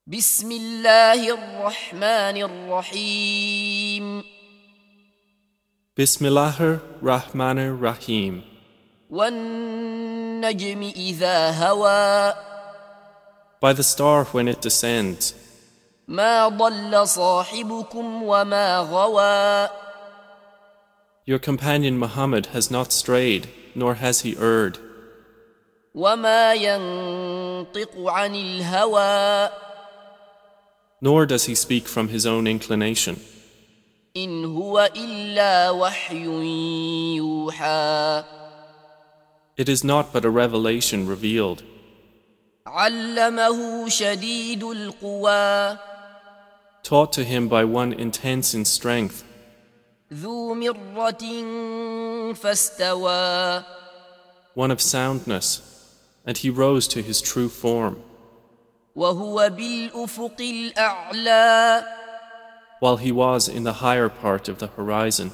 بسم الله الرحمن الرحيم Bismillahir Rahmanir Rahim. والنجم إذا هوى By the star when it descends, ما ضل صاحبكم وما غوى your companion Muhammad has not strayed, nor has he erred, وما ينطق عن الهوى nor does he speak from his own inclination. إن هو إلا وحي يوحى It is not but a revelation revealed. علمه شديد القوى Taught to him by one intense in strength, ذو مرة فاستوى one of soundness, and he rose to his true form, وهو بالأفق الأعلى while he was in the higher part of the horizon.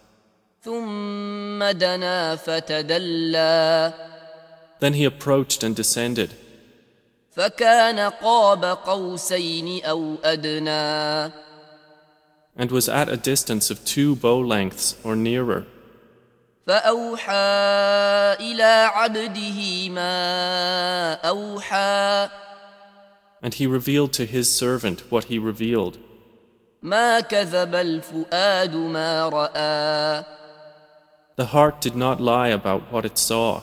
ثم دنا فتدلى Then he approached and descended, فكان قاب قوسين أو أدنى and was at a distance of 2 bow lengths or nearer. فأوحى إلى عبده ما أوحى And he revealed to his servant what he revealed. ما كذب الفؤاد ما رأى The heart did not lie about what it saw.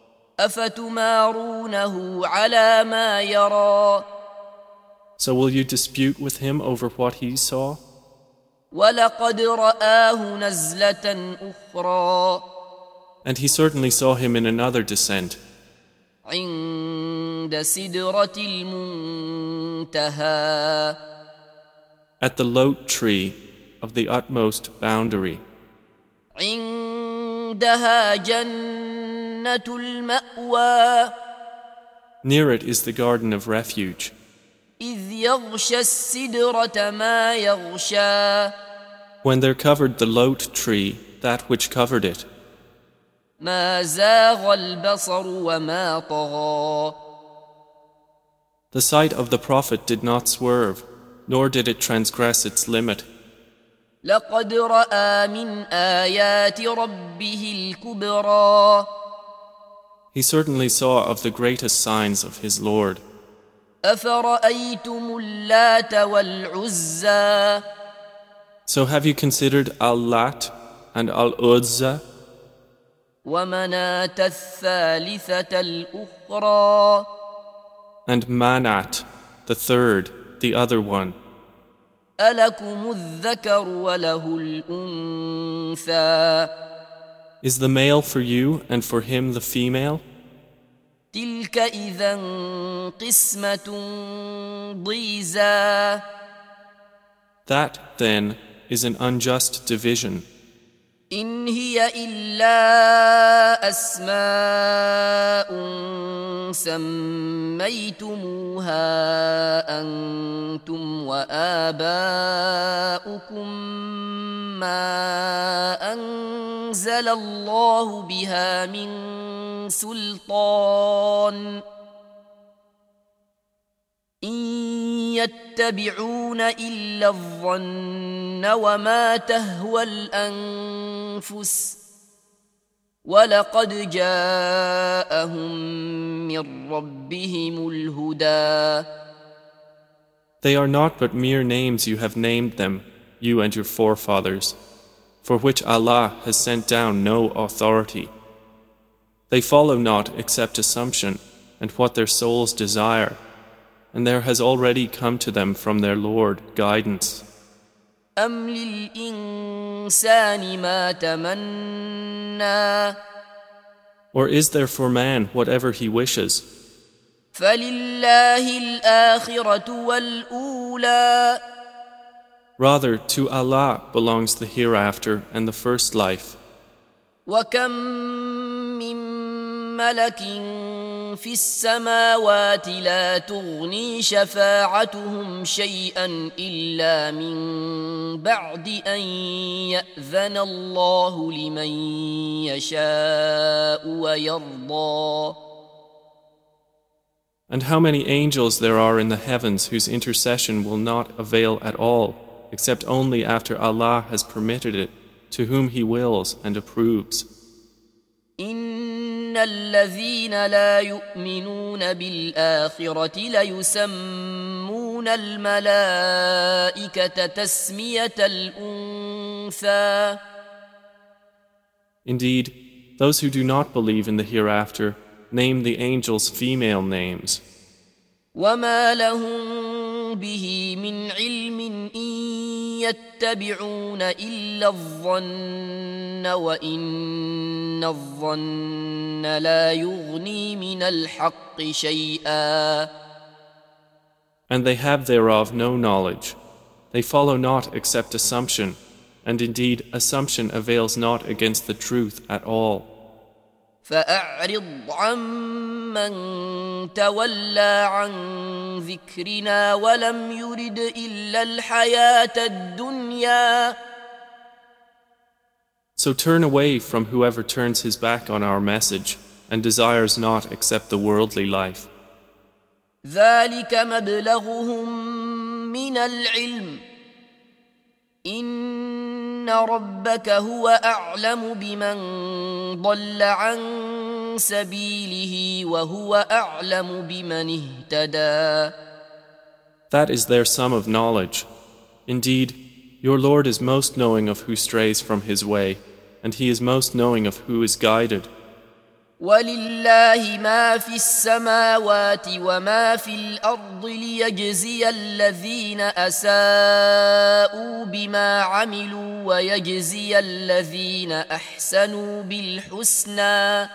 أفتمارونه على ما يرى So will you dispute with him over what he saw? ولقد رآه نزلة أخرى And he certainly saw him in another descent, عند سدرة المنتهى at the lote tree of the utmost boundary. عندها جنة المأوى Near it is the garden of refuge, إذ يغشى السدرة ما يغشى when there covered the lote tree that which covered it. ما زاغ البصر وما طغى The sight of the Prophet did not swerve, nor did it transgress its limit. لقد رأى من آيات ربه الكبرى He certainly saw of the greatest signs of his Lord. أفرأيتم اللات والعزى So have you considered Al-Lat and Al-Uzza ومناة الثالثة الأخرى and Manat, the third, the other one? ألكم الذكر وله الأنثى Is the male for you and for him the female? تلك إذا قسمة ضيزى That, then, is an unjust division. إن هي إلا أسماء سميتموها أنتم وآباؤكم ما أنزل الله بها من سلطان إن يتبعون إلا الظن وما تهوى الأنفس ولقد جاءهم من ربهم الهدى They are not but mere names you have named them, you and your forefathers, for which Allah has sent down no authority. They follow not except assumption and what their souls desire, and there has already come to them from their Lord guidance. أم للإنسان ما تمنى Or is there for man whatever he wishes? فلله الآخرة والأولى Rather, to Allah belongs the hereafter and the first life. وكم من ملك في السماوات لا تغني شفاعتهم شيئا إلا من بعد أن يأذن الله لمن يشاء ويرضى And how many angels there are in the heavens whose intercession will not avail at all, except only after Allah has permitted it, to whom He wills and approves. إن الذين لا يؤمنون بالآخرة ليسمون الملائكة تسمية الأنثى. Indeed, those who do not believe in the hereafter name the angels female names. وما لهم به من علم إن يتبعون إلا الظن وإن الظن لا يغني من الحق شيئا. And they have thereof no knowledge. They follow not except assumption, and indeed assumption avails not against the truth at all. فأعرض عمن تولى عن ذكرنا ولم يرد إلا الحياة الدنيا. So turn away from whoever turns his back on our message and desires not except the worldly life. ذلك مبلغهم من العلم إن ربك هو أعلم بمن ضل عن سبيله وهو أعلم بمن اهتدى. That is their sum of knowledge. Indeed, your Lord is most knowing of who strays from His way, and He is most knowing of who is guided. ولله ما في السماوات وما في الأرض ليجزي الذين أساءوا بما عملوا ويجزي الذين أحسنوا بالحسنى.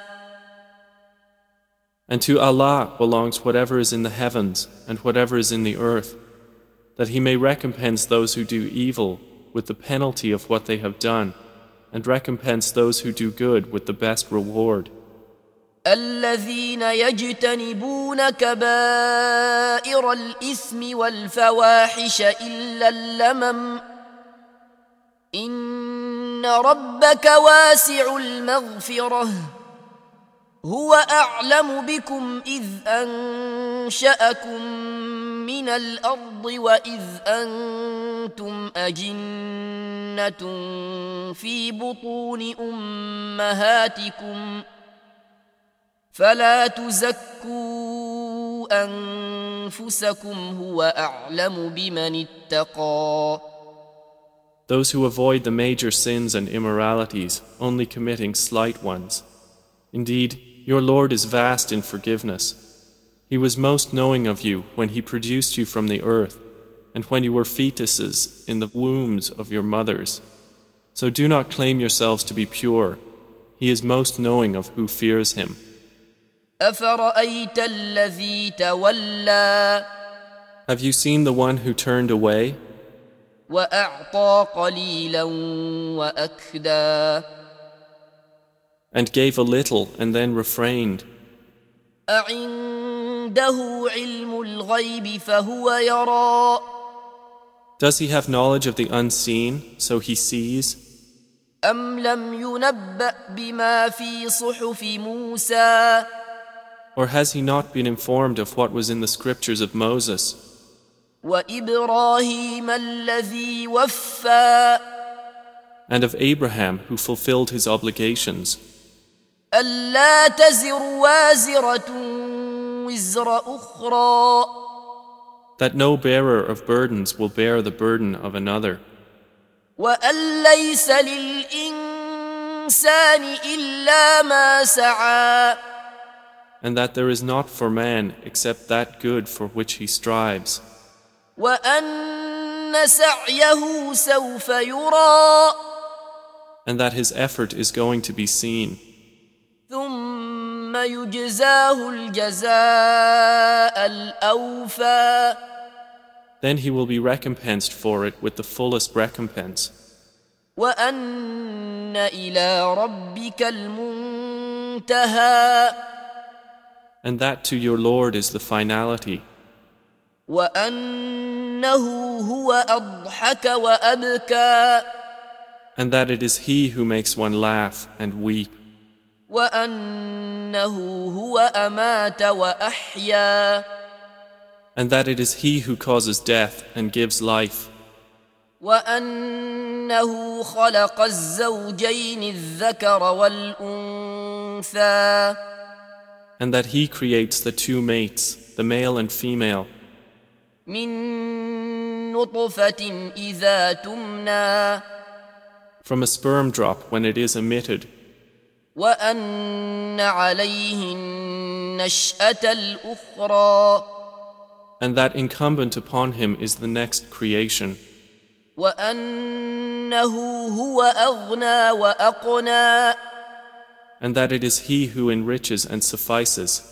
And to Allah belongs whatever is in the heavens and whatever is in the earth, that He may recompense those who do evil with the penalty of what they have done, and recompense those who do good with the best reward. الذين يجتنبون كبائر الإثم والفواحش إلا اللمم إن ربك واسع المغفرة هو أعلم بكم إذ أنشأكم من الأرض وإذ أنتم أجنة في بطون أمهاتكم فلا تزكوا أنفسكم هو أعلم بمن اتقى. Those who avoid the major sins and immoralities, only committing slight ones. Indeed, your Lord is vast in forgiveness. He was most knowing of you when He produced you from the earth, and when you were fetuses in the wombs of your mothers. So do not claim yourselves to be pure. He is most knowing of who fears Him. أفرأيت الذي تولى Have you seen the one who turned away وأعطى قليلا وأكدى and gave a little and then refrained? أعنده علم الغيب فهو يرى Does he have knowledge of the unseen, so he sees? أم لم ينبأ بما في صحف موسى Or has he not been informed of what was in the scriptures of Moses وإبراهيم الذي وفى and of Abraham who fulfilled his obligations, ألا تزر وازرة وزر أخرى that no bearer of burdens will bear the burden of another, وأن ليس للإنسان إلا ما سعى and that there is not for man except that good for which he strives, وأن سعيه سوف يرى and that his effort is going to be seen. ثم يجزاه الجزاء الأوفى Then he will be recompensed for it with the fullest recompense. وأن إلى ربك المنتهى And that to your Lord is the finality. وأنه هو أضحك وأبكى And that it is He who makes one laugh and weep. وأنه هو أمات وأحيا and that it is He who causes death and gives life, وأنه خلق الزوجين الذكر والأنثى and that He creates the two mates, the male and female, من نطفة إذا تمنى from a sperm drop when it is emitted, وأن عليه النشأة الأخرى and that incumbent upon Him is the next creation, وأنه هو أغنى وأقنى and that it is He who enriches and suffices,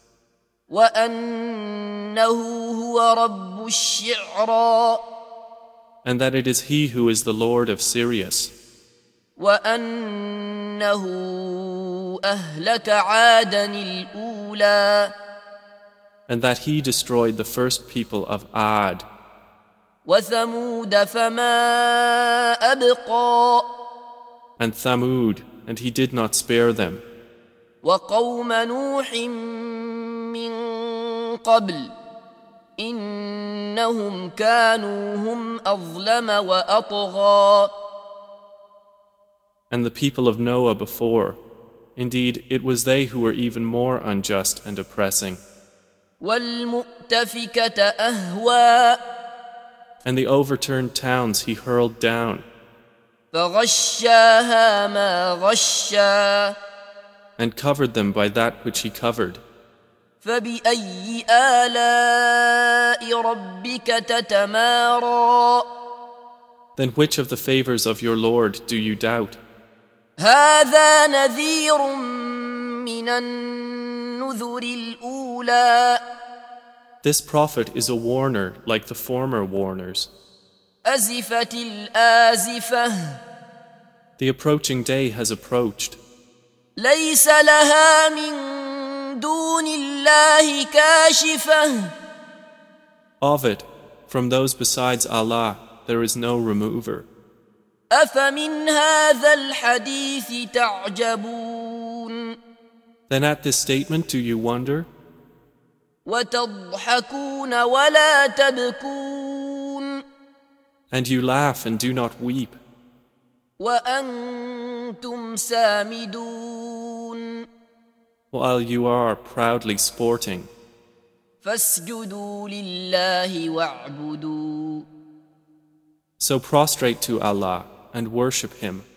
وأنه هو رب الشعرى and that it is He who is the Lord of Sirius, وأنه أهلك عادا الأولى and that He destroyed the first people of Ad, وثمود فما أبقى and Thamud, and He did not spare them, وقوم نوح من قبل إنهم كانوا هم أظلم وأطغى and the people of Noah before. Indeed, it was they who were even more unjust and oppressing. والمؤتفكة أهوى And the overturned towns He hurled down, فغشاها ما غشا and covered them by that which He covered. فبأي آلاء ربك تتمارى Then which of the favors of your Lord do you doubt? هذا نذير من النذر الأولى This prophet is a warner like the former warners. أزفت الآزفة The approaching day has approached. ليس لها من دون الله كاشفة Of it, from those besides Allah, there is no remover. أفمن هذا الحديث تعجبون Then at this statement do you wonder? وتضحكون ولا تبكون And you laugh and do not weep, وأنتم سامدون while you are proudly sporting. فاسجدوا لله واعبدوا So prostrate to Allah and worship Him.